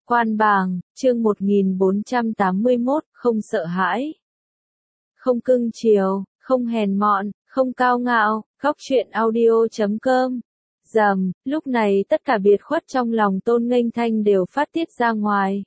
Quan bàng, chương 1481, không sợ hãi. Không cưng chiều, không hèn mọn, không cao ngạo, góc truyện audio.com. Lúc này tất cả biệt khuất trong lòng Tôn Nghênh Thanh đều phát tiết ra ngoài.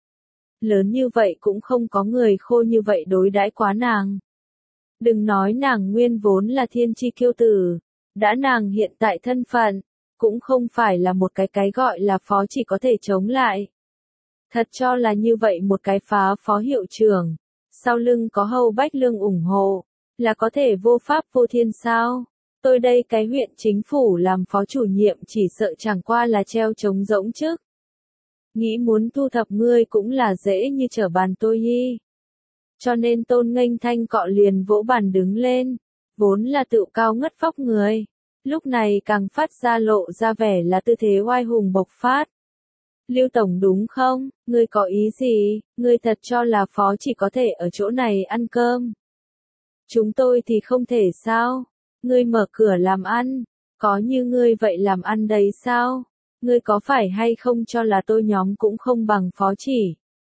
Lớn như vậy cũng không có người khô như vậy đối đãi quá nàng. Đừng nói nàng nguyên vốn là thiên chi kiêu tử, đã nàng hiện tại thân phận, cũng không phải là một cái gọi là phó chỉ có thể chống lại. Thật cho là như vậy một cái phó hiệu trưởng, sau lưng có Hầu Bách Lương ủng hộ, là có thể vô pháp vô thiên sao? Tôi đây cái huyện chính phủ làm phó chủ nhiệm chỉ sợ chẳng qua là treo trống rỗng chứ. Nghĩ muốn thu thập ngươi cũng là dễ như trở bàn tôi hi. Cho nên Tôn Nghênh Thanh cọ liền vỗ bàn đứng lên, vốn là tự cao ngất phóc người, lúc này càng phát ra lộ ra vẻ là tư thế oai hùng bộc phát. Lưu Tổng đúng không, ngươi có ý gì, ngươi thật cho là phó chỉ có thể ở chỗ này ăn cơm. Chúng tôi thì không thể sao, ngươi mở cửa làm ăn, có như ngươi vậy làm ăn đấy sao, ngươi có phải hay không cho là tôi nhóm cũng không bằng phó chỉ.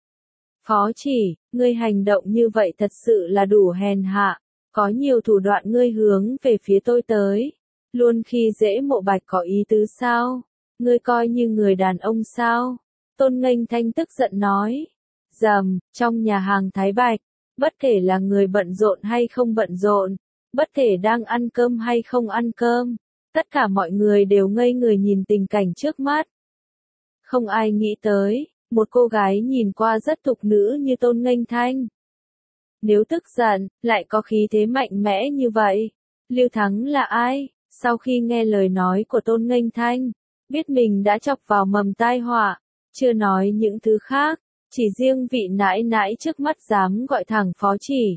Phó chỉ, ngươi hành động như vậy thật sự là đủ hèn hạ, có nhiều thủ đoạn ngươi hướng về phía tôi tới, luôn khi dễ Mộ Bạch có ý tứ sao, ngươi coi như người đàn ông sao, Tôn Nghênh Thanh tức giận nói. Trong nhà hàng Thái Bạch, bất kể là người bận rộn hay không bận rộn, bất kể đang ăn cơm hay không ăn cơm, tất cả mọi người đều ngây người nhìn tình cảnh trước mắt. Không ai nghĩ tới, một cô gái nhìn qua rất thục nữ như Tôn Nghênh Thanh. Nếu tức giận, lại có khí thế mạnh mẽ như vậy. Lưu Thắng là ai? Sau khi nghe lời nói của Tôn Nghênh Thanh, biết mình đã chọc vào mầm tai họa, chưa nói những thứ khác, chỉ riêng vị nãi nãi trước mắt dám gọi thẳng phó chỉ.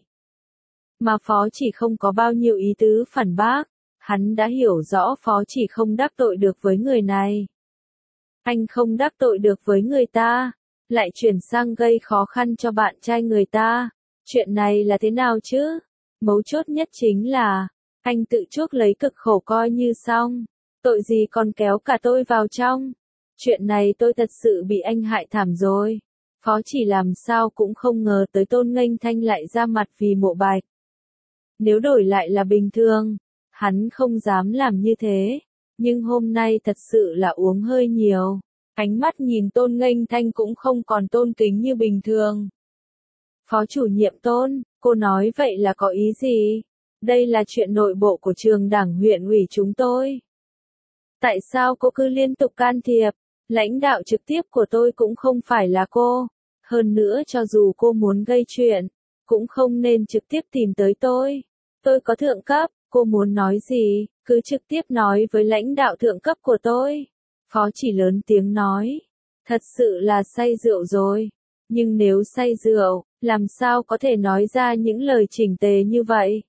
Mà phó chỉ không có bao nhiêu ý tứ phản bác, hắn đã hiểu rõ phó chỉ không đắc tội được với người này. Anh không đắc tội được với người ta, lại chuyển sang gây khó khăn cho bạn trai người ta, chuyện này là thế nào chứ? Mấu chốt nhất chính là, anh tự chuốc lấy cực khổ coi như xong, tội gì còn kéo cả tôi vào trong. Chuyện này tôi thật sự bị anh hại thảm rồi. Phó chỉ làm sao cũng không ngờ tới Tôn Nghênh Thanh lại ra mặt vì Mộ Bạch. Nếu đổi lại là bình thường, hắn không dám làm như thế, nhưng hôm nay thật sự là uống hơi nhiều. Ánh mắt nhìn Tôn Nghênh Thanh cũng không còn tôn kính như bình thường. Phó chủ nhiệm Tôn, cô nói vậy là có ý gì? Đây là chuyện nội bộ của trường đảng huyện ủy chúng tôi. Tại sao cô cứ liên tục can thiệp? Lãnh đạo trực tiếp của tôi cũng không phải là cô. Hơn nữa cho dù cô muốn gây chuyện, cũng không nên trực tiếp tìm tới tôi. Tôi có thượng cấp, cô muốn nói gì, cứ trực tiếp nói với lãnh đạo thượng cấp của tôi. Phó chỉ lớn tiếng nói. Thật sự là say rượu rồi. Nhưng nếu say rượu, làm sao có thể nói ra những lời chỉnh tề như vậy?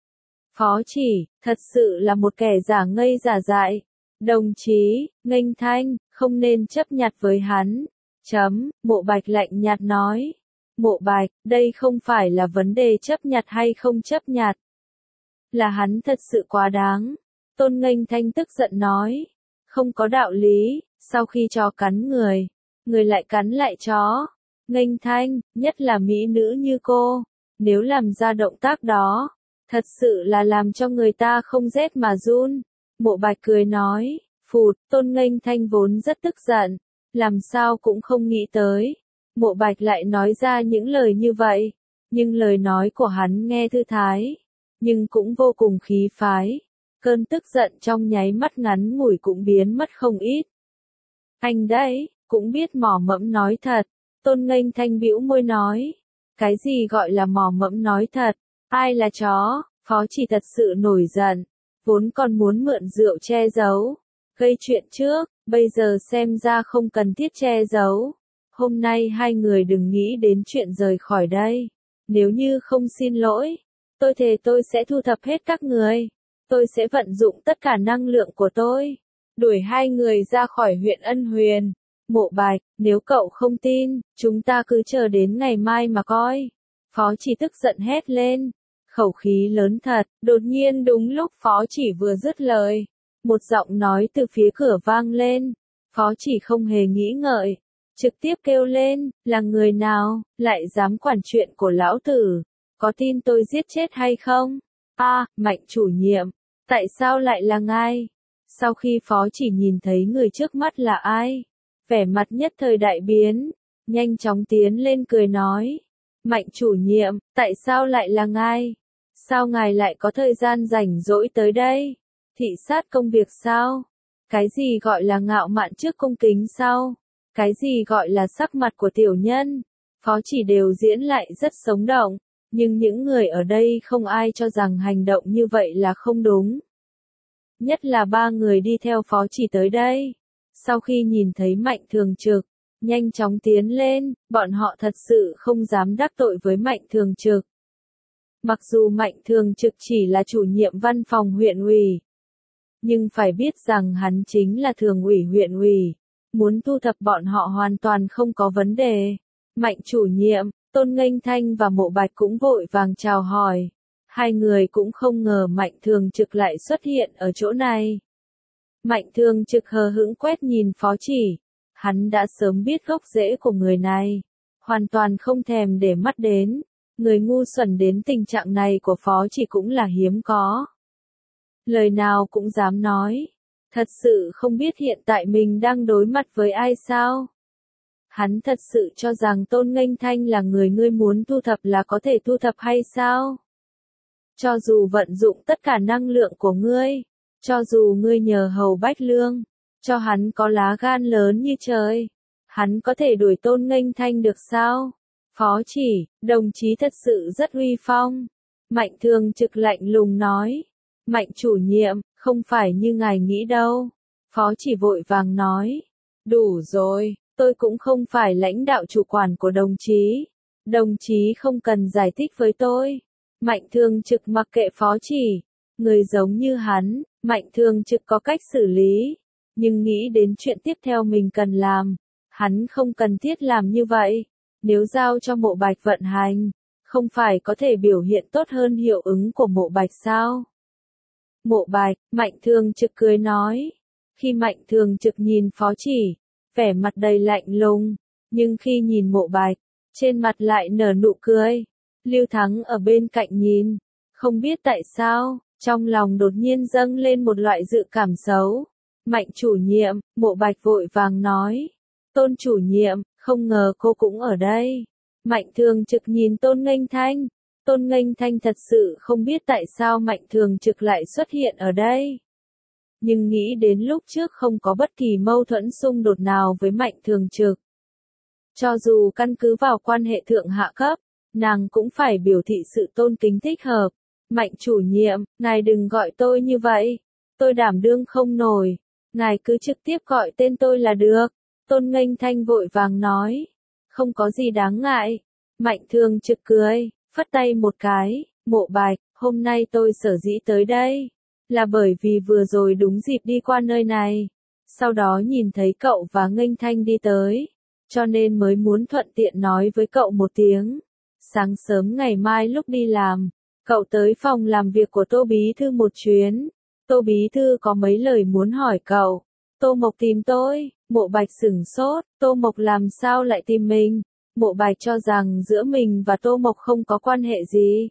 Phó chỉ, thật sự là một kẻ giả ngây giả dại. Đồng chí, Nghênh Thanh, không nên chấp nhặt với hắn. Mộ Bạch lạnh nhạt nói. Mộ Bạch, đây không phải là vấn đề chấp nhặt hay không chấp nhặt. Là hắn thật sự quá đáng. Tôn Nghênh Thanh tức giận nói. Không có đạo lý, sau khi chó cắn người lại cắn lại chó. Nghênh Thanh, nhất là mỹ nữ như cô, nếu làm ra động tác đó, thật sự là làm cho người ta không rét mà run. Mộ Bạch cười nói, phụt, Tôn Nghênh Thanh vốn rất tức giận, làm sao cũng không nghĩ tới. Mộ Bạch lại nói ra những lời như vậy, nhưng lời nói của hắn nghe thư thái, nhưng cũng vô cùng khí phái. Cơn tức giận trong nháy mắt ngắn ngủi cũng biến mất không ít. Anh đấy, cũng biết mỏ mẫm nói thật. Tôn Nghênh Thanh bĩu môi nói. Cái gì gọi là mỏ mẫm nói thật? Ai là chó? Phó chỉ thật sự nổi giận. Vốn còn muốn mượn rượu che giấu. Gây chuyện trước, bây giờ xem ra không cần thiết che giấu. Hôm nay hai người đừng nghĩ đến chuyện rời khỏi đây. Nếu như không xin lỗi, tôi thề tôi sẽ thu thập hết các người. Tôi sẽ vận dụng tất cả năng lượng của tôi, đuổi hai người ra khỏi huyện Ân Huyền. Mộ Bạch, nếu cậu không tin, chúng ta cứ chờ đến ngày mai mà coi. Phó chỉ tức giận hét lên, khẩu khí lớn thật. Đột nhiên đúng lúc phó chỉ vừa dứt lời, một giọng nói từ phía cửa vang lên. Phó chỉ không hề nghĩ ngợi, trực tiếp kêu lên, là người nào, lại dám quản chuyện của lão tử, có tin tôi giết chết hay không? Mạnh chủ nhiệm, tại sao lại là ngài? Sau khi phó chỉ nhìn thấy người trước mắt là ai, vẻ mặt nhất thời đại biến, nhanh chóng tiến lên cười nói, Mạnh chủ nhiệm, tại sao lại là ngài? Sao ngài lại có thời gian rảnh rỗi tới đây? Thị sát công việc sao? Cái gì gọi là ngạo mạn trước cung kính sau? Cái gì gọi là sắc mặt của tiểu nhân? Phó chỉ đều diễn lại rất sống động, nhưng những người ở đây không ai cho rằng hành động như vậy là không đúng. Nhất là ba người đi theo phó chỉ tới đây. Sau khi nhìn thấy Mạnh Thường Trực, nhanh chóng tiến lên, bọn họ thật sự không dám đắc tội với Mạnh Thường Trực. Mặc dù Mạnh Thường Trực chỉ là chủ nhiệm văn phòng huyện ủy, nhưng phải biết rằng hắn chính là thường ủy huyện ủy, muốn thu thập bọn họ hoàn toàn không có vấn đề. Mạnh chủ nhiệm, Tôn Nghênh Thanh và Mộ Bạch cũng vội vàng chào hỏi. Hai người cũng không ngờ Mạnh Thường Trực lại xuất hiện ở chỗ này. Mạnh Thường Trực hờ hững quét nhìn phó chỉ. Hắn đã sớm biết gốc rễ của người này. Hoàn toàn không thèm để mắt đến. Người ngu xuẩn đến tình trạng này của phó chỉ cũng là hiếm có. Lời nào cũng dám nói. Thật sự không biết hiện tại mình đang đối mặt với ai sao? Hắn thật sự cho rằng Tôn Nghênh Thanh là người ngươi muốn thu thập là có thể thu thập hay sao? Cho dù vận dụng tất cả năng lượng của ngươi, cho dù ngươi nhờ hầu Bách Lương, cho hắn có lá gan lớn như trời, hắn có thể đuổi Tôn Nghênh Thanh được sao? Phó chỉ, đồng chí thật sự rất uy phong. Mạnh Thường Trực lạnh lùng nói. Mạnh chủ nhiệm, không phải như ngài nghĩ đâu. Phó chỉ vội vàng nói. Đủ rồi, tôi cũng không phải lãnh đạo chủ quản của đồng chí. Đồng chí không cần giải thích với tôi. Mạnh Thường Trực mặc kệ phó chỉ. Người giống như hắn, Mạnh Thường Trực có cách xử lý. Nhưng nghĩ đến chuyện tiếp theo mình cần làm. Hắn không cần thiết làm như vậy. Nếu giao cho Mộ Bạch vận hành, không phải có thể biểu hiện tốt hơn hiệu ứng của Mộ Bạch sao? Mộ Bạch, Mạnh Thường Trực cười nói. Khi Mạnh Thường Trực nhìn phó chỉ, vẻ mặt đầy lạnh lùng, nhưng khi nhìn Mộ Bạch, trên mặt lại nở nụ cười. Lưu Thắng ở bên cạnh nhìn, không biết tại sao, trong lòng đột nhiên dâng lên một loại dự cảm xấu. Mạnh chủ nhiệm, Mộ Bạch vội vàng nói. Tôn chủ nhiệm, không ngờ cô cũng ở đây. Mạnh Thường Trực nhìn Tôn Nghênh Thanh. Tôn Nghênh Thanh thật sự không biết tại sao Mạnh Thường Trực lại xuất hiện ở đây. Nhưng nghĩ đến lúc trước không có bất kỳ mâu thuẫn xung đột nào với Mạnh Thường Trực. Cho dù căn cứ vào quan hệ thượng hạ cấp, nàng cũng phải biểu thị sự tôn kính thích hợp. Mạnh chủ nhiệm, ngài đừng gọi tôi như vậy. Tôi đảm đương không nổi. Ngài cứ trực tiếp gọi tên tôi là được. Tôn Nghênh Thanh vội vàng nói. Không có gì đáng ngại. Mạnh Thường Trực cười, phất tay một cái. Mộ Bạch, hôm nay tôi sở dĩ tới đây. Là bởi vì vừa rồi đúng dịp đi qua nơi này. Sau đó nhìn thấy cậu và Nghênh Thanh đi tới. Cho nên mới muốn thuận tiện nói với cậu một tiếng. Sáng sớm ngày mai lúc đi làm, cậu tới phòng làm việc của Tô Bí Thư một chuyến. Tô Bí Thư có mấy lời muốn hỏi cậu. Tô Mộc tìm tôi. Mộ Bạch sửng sốt. Tô Mộc làm sao lại tìm mình? Mộ Bạch cho rằng giữa mình và Tô Mộc không có quan hệ gì.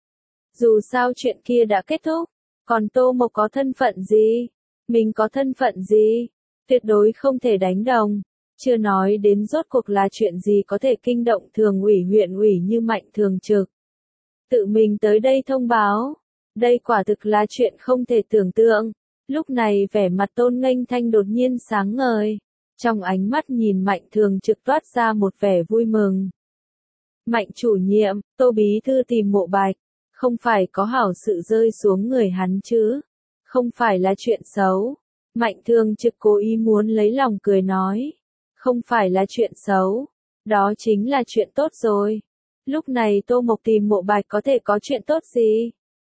Dù sao chuyện kia đã kết thúc. Còn Tô Mộc có thân phận gì? Mình có thân phận gì? Tuyệt đối không thể đánh đồng. Chưa nói đến rốt cuộc là chuyện gì có thể kinh động thường ủy huyện ủy như Mạnh Thường Trực. Tự mình tới đây thông báo. Đây quả thực là chuyện không thể tưởng tượng. Lúc này vẻ mặt Tôn Nghênh Thanh đột nhiên sáng ngời. Trong ánh mắt nhìn Mạnh Thường Trực toát ra một vẻ vui mừng. Mạnh chủ nhiệm, Tô Bí Thư tìm Mộ Bạch. Không phải có hảo sự rơi xuống người hắn chứ. Không phải là chuyện xấu. Mạnh Thường Trực cố ý muốn lấy lòng cười nói. Không phải là chuyện xấu. Đó chính là chuyện tốt rồi. Lúc này Tô Mộc tìm Mộ Bạch có thể có chuyện tốt gì?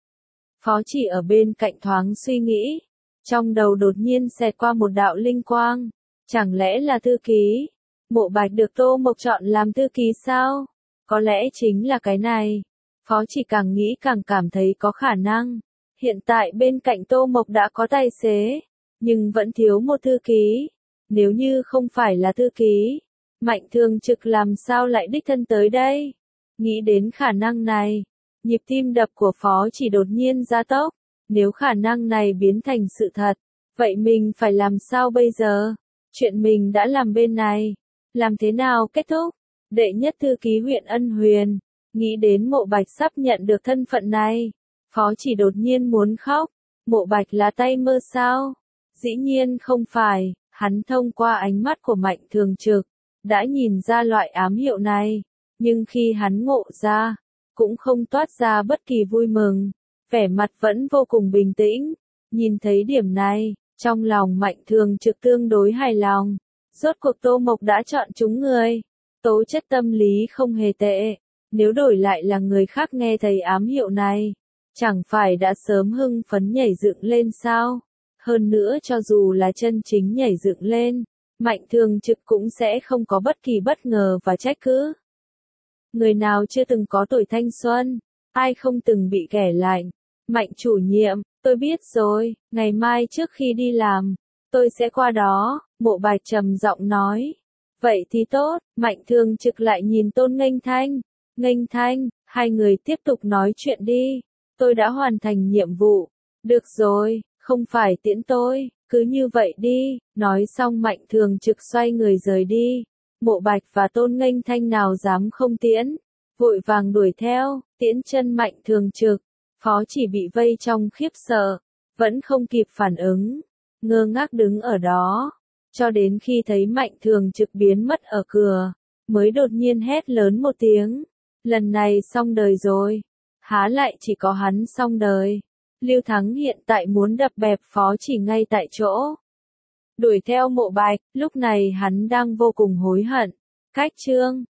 Phó chỉ ở bên cạnh thoáng suy nghĩ. Trong đầu đột nhiên xẹt qua một đạo linh quang. Chẳng lẽ là thư ký? Mộ Bạch được Tô Mộc chọn làm thư ký sao? Có lẽ chính là cái này. Phó chỉ càng nghĩ càng cảm thấy có khả năng. Hiện tại bên cạnh Tô Mộc đã có tài xế, nhưng vẫn thiếu một thư ký. Nếu như không phải là thư ký, Mạnh Thường Trực làm sao lại đích thân tới đây? Nghĩ đến khả năng này, nhịp tim đập của Phó Chỉ đột nhiên gia tốc. Nếu khả năng này biến thành sự thật, vậy mình phải làm sao bây giờ? Chuyện mình đã làm bên này, làm thế nào kết thúc? Đệ nhất thư ký huyện Ân Huyền, nghĩ đến Mộ Bạch sắp nhận được thân phận này. Phó Chỉ đột nhiên muốn khóc. Mộ Bạch là tay mơ sao? Dĩ nhiên không phải, hắn thông qua ánh mắt của Mạnh Thường Trực, đã nhìn ra loại ám hiệu này, nhưng khi hắn ngộ ra, cũng không toát ra bất kỳ vui mừng, vẻ mặt vẫn vô cùng bình tĩnh. Nhìn thấy điểm này, trong lòng Mạnh Thường Trực tương đối hài lòng, rốt cuộc Tô Mộc đã chọn chúng người, tố chất tâm lý không hề tệ, nếu đổi lại là người khác nghe thấy ám hiệu này, chẳng phải đã sớm hưng phấn nhảy dựng lên sao? Hơn nữa cho dù là chân chính nhảy dựng lên, Mạnh Thường Trực cũng sẽ không có bất kỳ bất ngờ và trách cứ. Người nào chưa từng có tuổi thanh xuân, ai không từng bị ghẻ lạnh. Mạnh chủ nhiệm, tôi biết rồi, ngày mai trước khi đi làm, tôi sẽ qua đó, Mộ Bạch trầm giọng nói. Vậy thì tốt, Mạnh Thường Trực lại nhìn Tôn Nghênh Thanh. Nghênh Thanh, hai người tiếp tục nói chuyện đi, tôi đã hoàn thành nhiệm vụ. Được rồi, không phải tiễn tôi, cứ như vậy đi, nói xong Mạnh Thường Trực xoay người rời đi. Mộ Bạch và Tôn Nghênh Thanh nào dám không tiễn, vội vàng đuổi theo, tiễn chân Mạnh Thường Trực. Phó Chỉ bị vây trong khiếp sợ, vẫn không kịp phản ứng, ngơ ngác đứng ở đó, cho đến khi thấy Mạnh Thường Trực biến mất ở cửa, mới đột nhiên hét lớn một tiếng, lần này xong đời rồi, há lại chỉ có hắn xong đời. Lưu Thắng hiện tại muốn đập bẹp Phó Chỉ ngay tại chỗ. Đuổi theo Mộ Bạch, lúc này hắn đang vô cùng hối hận. Cách chương